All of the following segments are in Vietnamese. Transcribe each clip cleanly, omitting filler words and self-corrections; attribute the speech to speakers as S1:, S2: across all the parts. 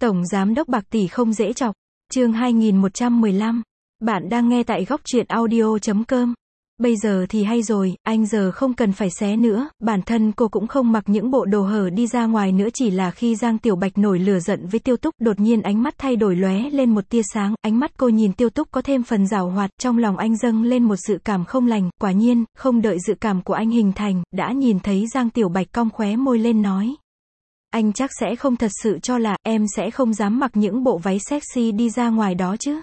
S1: Tổng Giám đốc bạc tỷ không dễ chọc. Chương 2115. Bạn đang nghe tại góc truyện audio.com. Bây giờ thì hay rồi, anh giờ không cần phải xé nữa, bản thân cô cũng không mặc những bộ đồ hở đi ra ngoài nữa, chỉ là khi Giang Tiểu Bạch nổi lửa giận với Tiêu Túc, đột nhiên ánh mắt thay đổi lóe lên một tia sáng, ánh mắt cô nhìn Tiêu Túc có thêm phần giảo hoạt, trong lòng anh dâng lên một dự cảm không lành, quả nhiên, không đợi dự cảm của anh hình thành, đã nhìn thấy Giang Tiểu Bạch cong khóe môi lên nói. Anh chắc sẽ không thật sự cho là, em sẽ không dám mặc những bộ váy sexy đi ra ngoài đó chứ.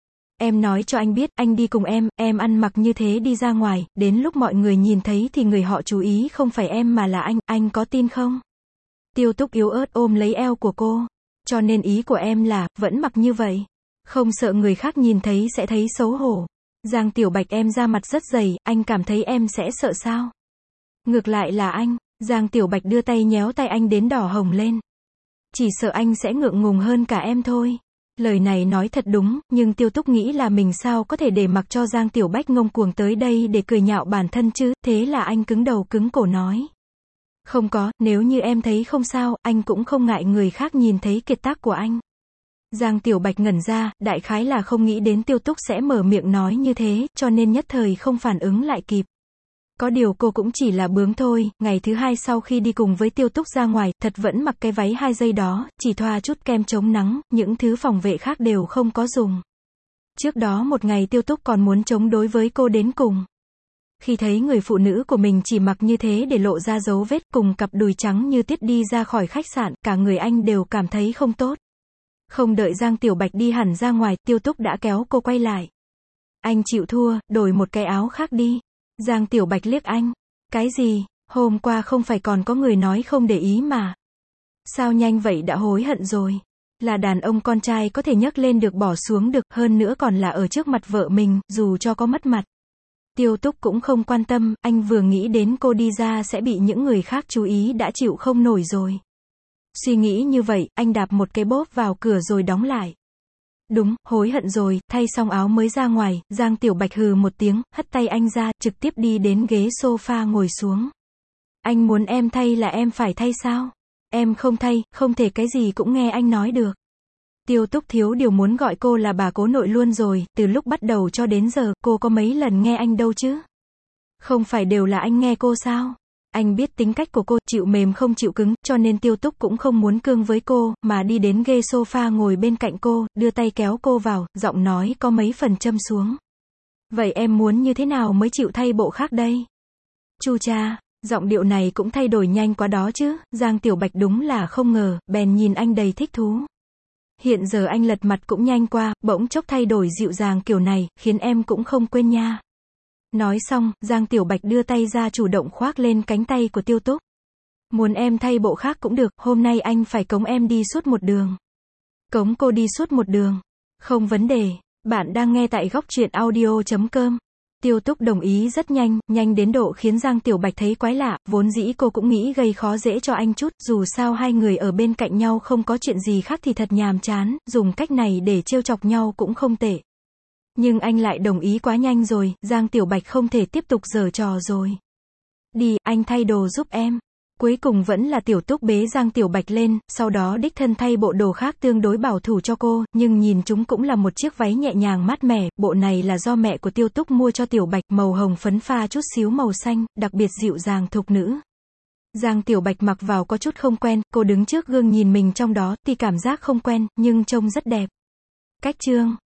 S1: Em nói cho anh biết, anh đi cùng em ăn mặc như thế đi ra ngoài, đến lúc mọi người nhìn thấy thì người họ chú ý không phải em mà là anh có tin không? Tiêu Túc yếu ớt ôm lấy eo của cô. Cho nên ý của em là, vẫn mặc như vậy. Không sợ người khác nhìn thấy sẽ thấy xấu hổ. Giang Tiểu Bạch em da mặt rất dày, anh cảm thấy em sẽ sợ sao? Ngược lại là anh. Giang Tiểu Bạch đưa tay nhéo tay anh đến đỏ hồng lên. Chỉ sợ anh sẽ ngượng ngùng hơn cả em thôi. Lời này nói thật đúng, nhưng Tiêu Túc nghĩ là mình sao có thể để mặc cho Giang Tiểu Bạch ngông cuồng tới đây để cười nhạo bản thân chứ, thế là anh cứng đầu cứng cổ nói. Không có, nếu như em thấy không sao, anh cũng không ngại người khác nhìn thấy kiệt tác của anh. Giang Tiểu Bạch ngẩn ra, đại khái là không nghĩ đến Tiêu Túc sẽ mở miệng nói như thế, cho nên nhất thời không phản ứng lại kịp. Có điều cô cũng chỉ là bướng thôi, ngày thứ hai sau khi đi cùng với Tiêu Túc ra ngoài, thật vẫn mặc cái váy 2 giây đó, chỉ thoa chút kem chống nắng, những thứ phòng vệ khác đều không có dùng. Trước đó một ngày Tiêu Túc còn muốn chống đối với cô đến cùng. Khi thấy người phụ nữ của mình chỉ mặc như thế để lộ ra dấu vết cùng cặp đùi trắng như tiết đi ra khỏi khách sạn, cả người anh đều cảm thấy không tốt. Không đợi Giang Tiểu Bạch đi hẳn ra ngoài, Tiêu Túc đã kéo cô quay lại. Anh chịu thua, đổi một cái áo khác đi. Giang Tiểu Bạch liếc anh. Cái gì? Hôm qua không phải còn có người nói không để ý mà. Sao nhanh vậy đã hối hận rồi? Là đàn ông con trai có thể nhấc lên được bỏ xuống được, hơn nữa còn là ở trước mặt vợ mình, dù cho có mất mặt. Tiêu Túc cũng không quan tâm, anh vừa nghĩ đến cô đi ra sẽ bị những người khác chú ý đã chịu không nổi rồi. Suy nghĩ như vậy, anh đạp một cái bóp vào cửa rồi đóng lại. Đúng, hối hận rồi, thay xong áo mới ra ngoài, Giang Tiểu Bạch hừ một tiếng, hất tay anh ra, trực tiếp đi đến ghế sofa ngồi xuống. Anh muốn em thay là em phải thay sao? Em không thay, không thể cái gì cũng nghe anh nói được. Tiêu Túc thiếu điều muốn gọi cô là bà cố nội luôn rồi, từ lúc bắt đầu cho đến giờ, cô có mấy lần nghe anh đâu chứ? Không phải đều là anh nghe cô sao? Anh biết tính cách của cô, chịu mềm không chịu cứng, cho nên Tiêu Túc cũng không muốn cương với cô, mà đi đến ghế sofa ngồi bên cạnh cô, đưa tay kéo cô vào, giọng nói có mấy phần châm xuống. Vậy em muốn như thế nào mới chịu thay bộ khác đây? Chu cha, giọng điệu này cũng thay đổi nhanh quá đó chứ, Giang Tiểu Bạch đúng là không ngờ, bèn nhìn anh đầy thích thú. Hiện giờ anh lật mặt cũng nhanh qua, bỗng chốc thay đổi dịu dàng kiểu này, khiến em cũng không quên nha. Nói xong, Giang Tiểu Bạch đưa tay ra chủ động khoác lên cánh tay của Tiêu Túc. Muốn em thay bộ khác cũng được, hôm nay anh phải cống em đi suốt một đường. Cống cô đi suốt một đường. Không vấn đề, bạn đang nghe tại góc truyện audio.com. Tiêu Túc đồng ý rất nhanh, nhanh đến độ khiến Giang Tiểu Bạch thấy quái lạ, vốn dĩ cô cũng nghĩ gây khó dễ cho anh chút, dù sao hai người ở bên cạnh nhau không có chuyện gì khác thì thật nhàm chán, dùng cách này để trêu chọc nhau cũng không tệ. Nhưng anh lại đồng ý quá nhanh rồi, Giang Tiểu Bạch không thể tiếp tục giở trò rồi. Đi, anh thay đồ giúp em. Cuối cùng vẫn là Tiểu Túc bế Giang Tiểu Bạch lên, sau đó đích thân thay bộ đồ khác tương đối bảo thủ cho cô, nhưng nhìn chúng cũng là một chiếc váy nhẹ nhàng mát mẻ, bộ này là do mẹ của Tiêu Túc mua cho Tiểu Bạch, màu hồng phấn pha chút xíu màu xanh, đặc biệt dịu dàng thục nữ. Giang Tiểu Bạch mặc vào có chút không quen, cô đứng trước gương nhìn mình trong đó, thì cảm giác không quen, nhưng trông rất đẹp. Cách chương